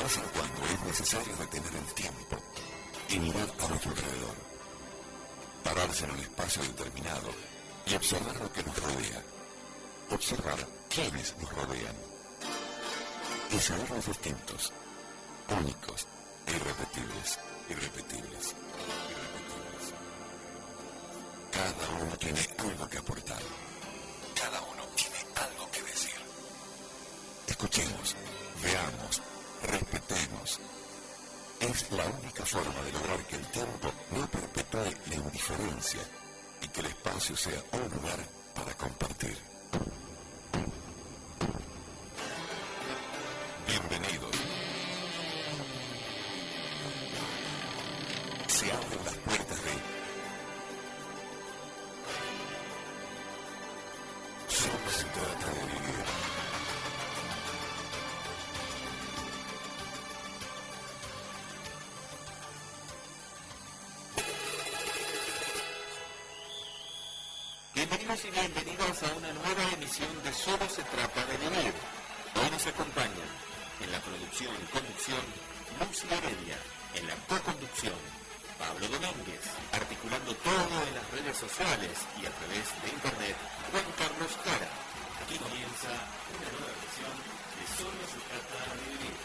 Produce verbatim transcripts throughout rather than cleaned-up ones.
vez en cuando es necesario detener el tiempo y mirar a nuestro alrededor. Pararse en un espacio determinado y observar lo que nos rodea. Observar quiénes nos rodean. Y sabernos distintos, únicos e irrepetibles, irrepetibles, irrepetibles. Cada uno tiene algo que aportar. Cada uno tiene algo que decir. Escuchemos, veamos, respetemos. Es la única forma de lograr que el tiempo no perpetúe la indiferencia y que el espacio sea un lugar para compartir. Bienvenidos. Se abren las puertas de Solo se trata de vivir. Bienvenidos y bienvenidos a una nueva emisión de Solo se trata de vivir. Hoy nos acompañan en la producción y conducción Lucy Heredia, en la co-conducción Pablo Domínguez, articulando todo en las redes sociales y a través de internet Juan Carlos Jara. Aquí comienza una nueva versión de Solo se trata de vivir.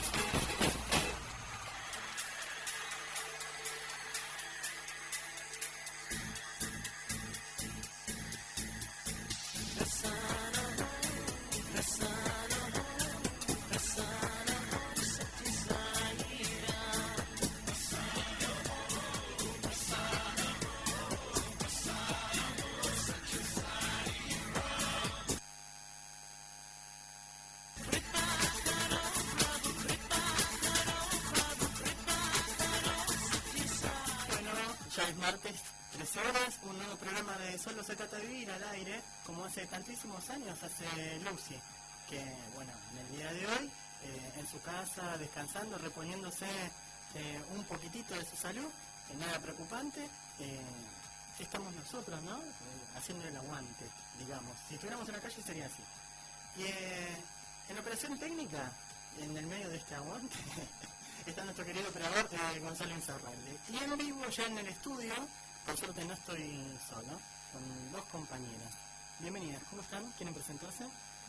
Ya es martes, trece horas, un nuevo programa de Solo se trata de vivir al aire, como hace tantísimos años hace Lucy, que bueno, en el día de hoy, eh, en su casa, descansando, reponiéndose eh, un poquitito de su salud, eh, nada preocupante, eh, estamos nosotros, ¿no? Eh, haciendo el aguante, digamos. Si estuviéramos en la calle sería así. Y eh, en la operación técnica, en el medio de este aguante, está nuestro querido operador eh, Gonzalo Insaurralde. Y en vivo ya en el estudio, por suerte no estoy solo, con dos compañeras. Bienvenidas, ¿cómo están? ¿Quieren presentarse?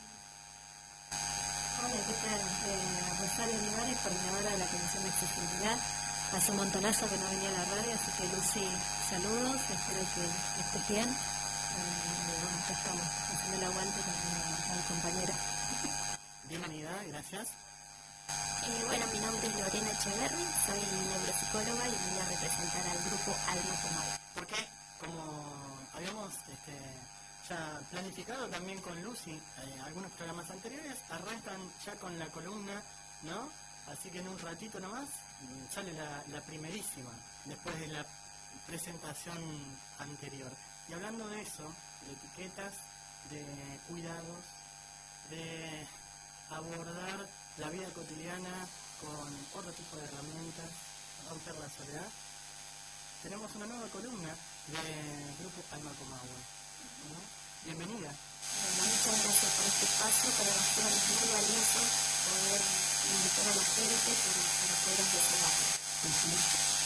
Hola, ¿qué tal? Eh, Rosario Olivares, coordinadora de la Comisión de Accesibilidad. Hace un montonazo que no venía a la radio, así que Lucy, saludos, espero que estés bien. Eh, bueno, acá estamos, haciendo el aguante con mi compañera. Bienvenida, gracias. Eh, bueno, mi nombre es Lorena Echeverri, soy neuropsicóloga y voy a representar al grupo Alma Comau. ¿Por qué? Como habíamos este, ya planificado también con Lucy, eh, algunos programas anteriores, arrancan ya con la columna, ¿no? Así que en un ratito nomás sale la, la primerísima, después de la presentación anterior. Y hablando de eso, de etiquetas, de cuidados, de abordar la vida cotidiana con otro tipo de herramientas, romper la soledad, tenemos una nueva columna del grupo Alma Comau, ¿no? Bienvenida. Bueno, muchas gracias por este espacio, para nosotros es muy valioso poder invitar a la gente para, para poder desahogarse. Uh-huh.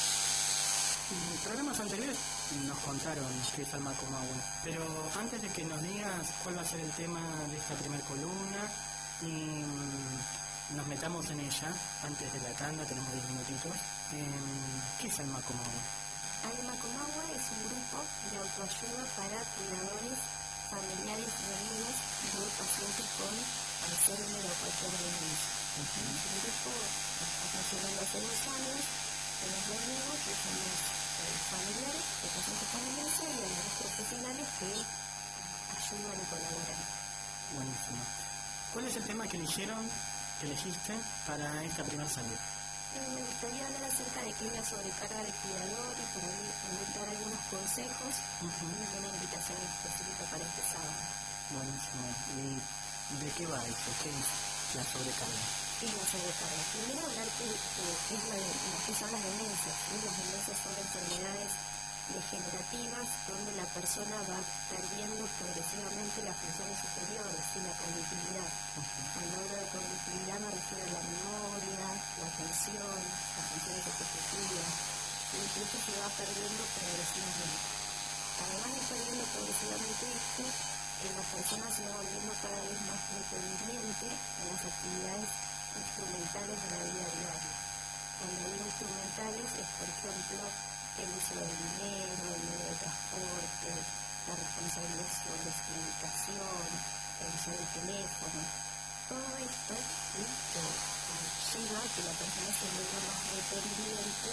En programas anteriores nos contaron qué es Alma Comau, pero antes de que nos digas cuál va a ser el tema de esta primera columna y nos metamos en ella, antes de la tanda, tenemos diez minutitos, eh, ¿qué es Alma Comau? Alma Comau es un grupo de autoayuda para cuidadores, familiares y amigos de pacientes con Alzheimer o cualquier demencia. Uh-huh. Es un grupo que está funcionando hace dos años, tenemos los amigos que somos eh, familiares de pacientes con demencia y algunos profesionales que ayudan y colaboran. Buenísimo. ¿Cuál es el tema que eligieron, que elegiste para esta primera salida? Eh, me gustaría hablar acerca de qué es la sobrecarga de cuidadores, para dar algunos consejos uh-huh. y una invitación específica para este sábado. Buenísimo. ¿Y de qué va eso? ¿Qué es la sobrecarga? ¿Qué es la sobrecarga? Primero hablar de qué es la, la, son las demencias. ¿sí? Las demencias son enfermedades degenerativas, donde la persona va perdiendo progresivamente las funciones superiores y la conductividad. Cuando hablo de conductividad me refiero a la memoria, la atención, las funciones ejecutivas, incluso se va perdiendo progresivamente. Además de perdiendo progresivamente esto, eh, la persona se va volviendo cada vez más dependiente en las actividades instrumentales de la vida diaria. Cuando digo instrumentales es, por ejemplo, el uso del dinero, el medio de transporte, la responsabilidad sobre la comunicación, el uso del teléfono. Todo esto, ¿sí?, que, que lleva a que la persona se vuelva más dependiente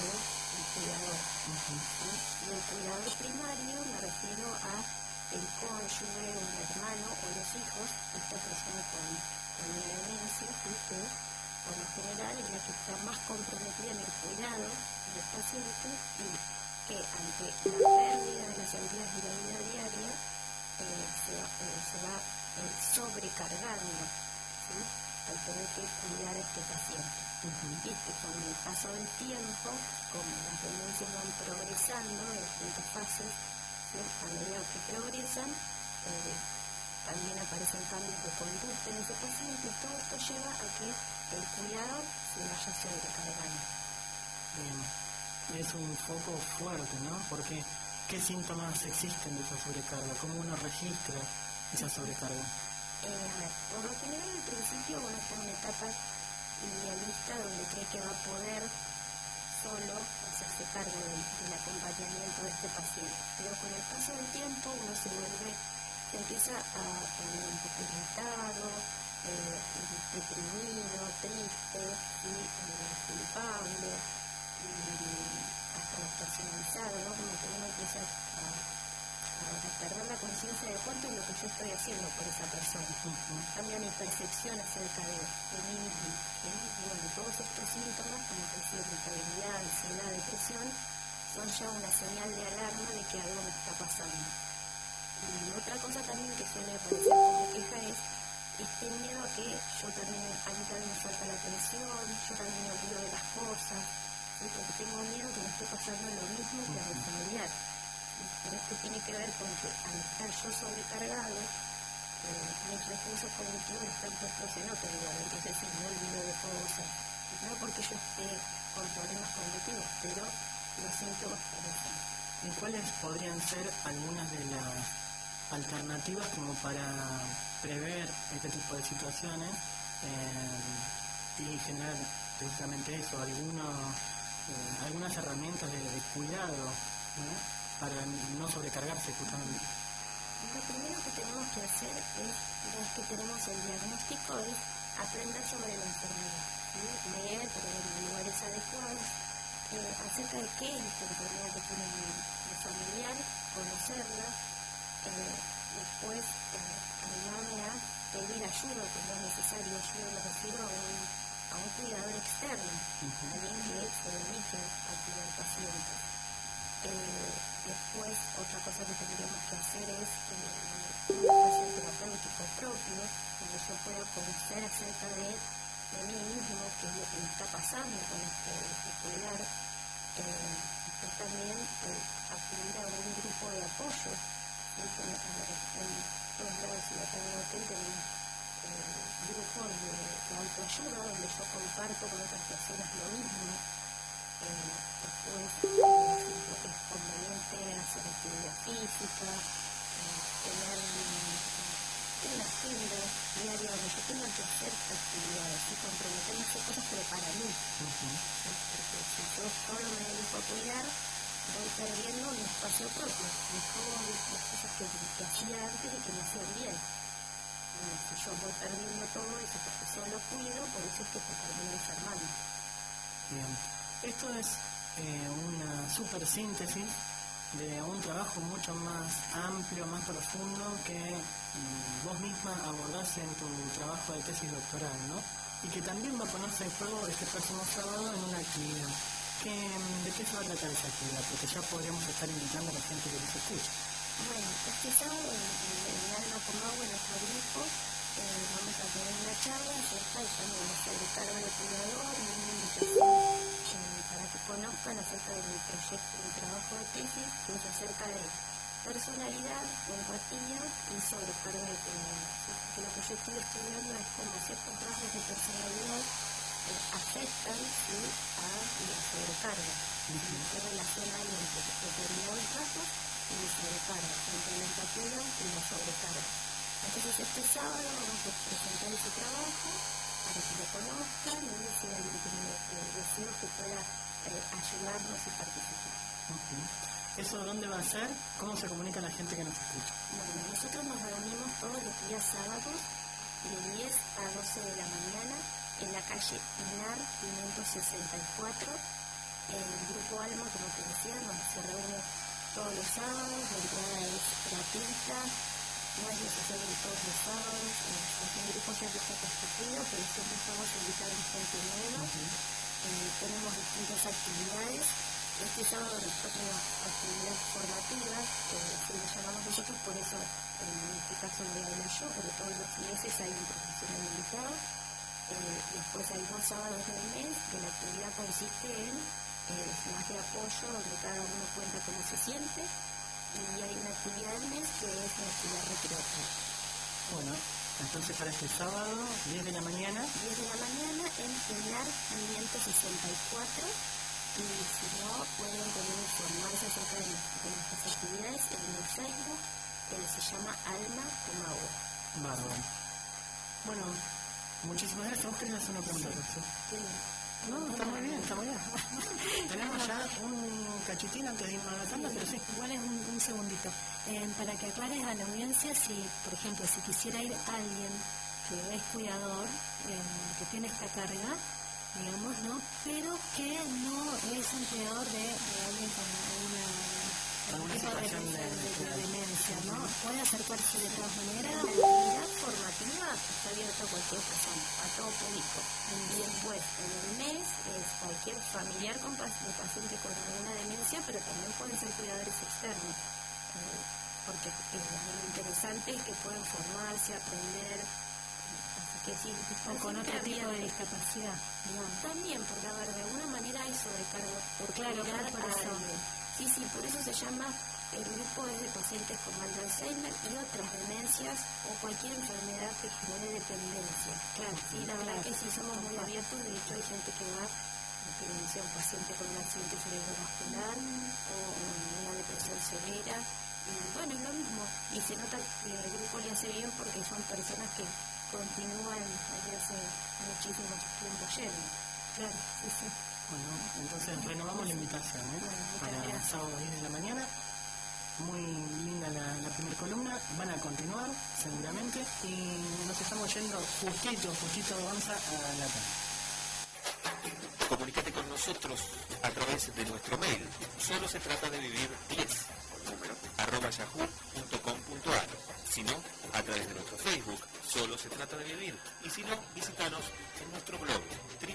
del cuidador. Uh-huh. ¿Sí? Y el cuidador primario me refiero a el cónyuge, un hermano o los hijos de esta persona con, con una demencia, ¿sí?, que por lo general es la que está más comprometida en el cuidado del paciente y que ante la pérdida de las habilidades de la vida diaria eh, se va, eh, se va eh, sobrecargando, ¿sí?, al tener que cuidar a este paciente. Uh-huh. Y que con el paso del tiempo, como las demencias van progresando en distintas fases, ¿sí?, a medida que progresan, eh, también aparecen cambios de conducta en ese paciente, y todo esto lleva a que el cuidado se vaya sobrecargando. Bien, es un foco fuerte, ¿no? Porque, ¿qué síntomas existen de esa sobrecarga? ¿Cómo uno registra esa sobrecarga? Eh, a ver, por lo general al principio uno está en una etapa idealista donde cree que va a poder solo hacerse cargo del, del acompañamiento de este paciente, pero con el paso del tiempo uno se vuelve se empieza a poner un poco irritado, eh, deprimido, triste, ¿sí?, eh, culpable, y hasta personalizado, ¿no? Como que uno empieza a, a perder la conciencia de cuánto es lo que yo estoy haciendo por esa persona. Uh-huh. Cambia mi percepción acerca de, de mí mismo. ¿Sí? Y bueno, todos estos síntomas, como que decir, irritabilidad, ansiedad, depresión, son ya una señal de alarma de que algo me está pasando. Y otra cosa también que suele aparecer como queja es este miedo a que yo también, a mí también me falta la atención, yo también me olvido de las cosas, ¿sí?, porque tengo miedo que me esté pasando lo mismo que a mi familiar. ¿Sí? Pero esto tiene que ver con que al estar yo sobrecargado, eh, mis recursos cognitivos están puestos en otro lugar, entonces sí, me olvido de cosas, no porque yo esté con problemas cognitivos, pero los síntomas parecen. ¿Y cuáles podrían ser algunas de las alternativas como para prever este tipo de situaciones eh, y generar precisamente eso, algunos, eh, algunas herramientas de, de cuidado, ¿no?, para no sobrecargarse justamente? Lo primero que tenemos que hacer es, una vez que tenemos el diagnóstico, es aprender sobre la enfermedad, ¿sí?, leer en lugares adecuados eh, acerca de qué es esta enfermedad que tiene mi, mi familiar, conocerla, eh, después eh, animarme a pedir ayuda cuando es necesario. Ayuda me refiero a un, a un cuidador externo, uh-huh, alguien que se dedique a cuidar pacientes. Eh, después, otra cosa que tendríamos que hacer es eh, un espacio terapéutico propio, donde yo pueda conocer acerca de, de mí mismo, qué es lo que me está pasando con este, este cuidar. Eh, después también eh, acudir a un grupo de apoyo. En, en todos lados y acá en el hotel tenemos eh, grupos de, de autoayuda donde yo comparto con otras personas lo mismo. Eh, después, por ejemplo, es conveniente hacer actividad física, eh, tener una agenda diaria donde yo tenga que hacer actividades y comprometerme a hacer cosas, pero para mí. Uh-huh. ¿Sí? Porque si yo solo me dedico a cuidar, voy perdiendo mi espacio propio, mis hobbies, las cosas que, que hacía antes y que me hacían bien. Bueno, si yo voy perdiendo todo eso porque solo cuido, por eso es que te termino enfermando. Bien. Esto es eh, una super síntesis de un trabajo mucho más amplio, más profundo que mm, vos misma abordás en tu trabajo de tesis doctoral, ¿no? Y que también va a ponerse en juego este próximo sábado en una actividad. ¿Qué, ¿De qué se va a tratar esa actividad? Porque ya podríamos estar invitando a la gente que nos escucha. Bueno, este sábado en, en el Alma Comahue, en nuestro grupo, eh, vamos a tener una charla acerca de la sobrecarga de cuidador, una invitación eh, para para que conozcan acerca de mi proyecto, mi trabajo de tesis, que es acerca de personalidad, empatía y sobrecarga de cuidado. Porque lo que yo estoy estudiando es como ciertos rasgos de personalidad eh, afectan ¿sí? a la sobrecarga. Uh-huh. ¿Qué relación hay entre determinados rasgos y la sobrecarga, entre la empatía y la sobrecarga? Entonces este sábado vamos a presentar ese trabajo para que lo conozcan y si hay alguien que me eh, deseo que pueda eh, ayudarnos y participar. Uh-huh. ¿Eso dónde va a ser? ¿Cómo se comunica la gente que nos escucha? Bueno, nosotros nos reunimos todos los días sábados de diez a doce de la mañana en la calle Pinar quinientos sesenta y cuatro. El grupo Alma, como te decía, nos se reúne todos los sábados, la entrada es gratuita, no es necesario ir todos los sábados, eh, el grupo ya está constituido, pero siempre estamos invitando gente nueva. Uh-huh. eh, tenemos distintas actividades. Este sábado nosotros tenemos actividades formativas, eh, así lo llamamos nosotros, por eso en este caso voy a hablar yo, pero todos los meses hay un profesional invitado. Eh, después hay dos sábados del mes, que la actividad consiste en eh, más de apoyo, donde cada uno cuenta cómo se siente, y hay una actividad del mes que es una actividad recreativa. Bueno, entonces para este sábado, diez de la mañana. diez de la mañana en Pinar quinientos sesenta y cuatro. Y si no, pueden también informarse acerca de, de nuestras actividades en el Facebook, que se llama Alma Comahue. Bárbaro. Bueno, muchísimas gracias. ¿Vos querés hacer una pregunta? Sí. Sí. No, está muy bien, está muy bien. Tenemos ya un cachitín antes de irnos a la tanda, pero sí. Igual es un, un segundito. Eh, para que aclares a la audiencia, si, por ejemplo, si quisiera ir alguien que es cuidador, eh, que tiene esta carga, digamos, ¿no? Pero que no es un cuidador de, de alguien con alguna, algún tipo de, de, de, de demencia, ¿no? Puede acercarse de todas maneras. La actividad formativa está abierta a cualquier persona, a todo público. Y después, en el mes, es cualquier familiar con paciente con alguna demencia, pero también pueden ser cuidadores externos. Eh, porque eh, lo interesante es que pueden formarse, aprender. Que sí, o con otro tipo de discapacidad, digamos. También, porque a ver, de alguna manera hay sobrecargo por claro, cuidar por a eso. alguien. Sí, sí, por eso se llama, el grupo es de pacientes con mal de Alzheimer y otras demencias o cualquier enfermedad que genere dependencia. Claro, sí, la verdad claro. que sí somos muy abiertos, de hecho hay gente que va, que denuncia un paciente con un accidente cerebrovascular mm. o una depresión severa. Y bueno, es lo mismo. Y se nota que el grupo le hace bien porque son personas que continúan desde hace muchísimo tiempo yendo. Claro, sí, sí. Bueno, entonces renovamos la invitación, ¿eh? Bueno, para el sábado diez de la mañana. Muy linda la, la primera columna. Van a continuar, seguramente. Y nos estamos yendo justito, justito avanza a la tarde. Comunícate con nosotros a través de nuestro mail. Solo se trata de vivir diez. Número arroba yahoo punto com punto a r. Si no, a través de nuestro Facebook, Solo se trata de vivir. Y si no, visítanos en nuestro blog,